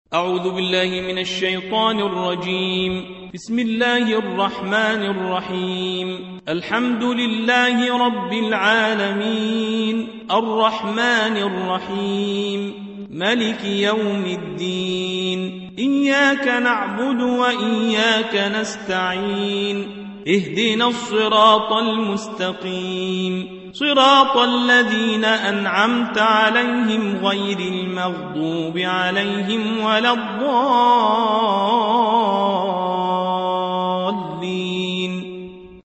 أعوذ بالله من الشيطان الرجيم. بسم الله الرحمن الرحيم. الحمد لله رب العالمين، الرحمن الرحيم، ملك يوم الدين. إياك نعبد وإياك نستعين. اهدنا الصراط المستقيم، صراط الذين أنعمت عليهم غير المغضوب عليهم ولا الضالين.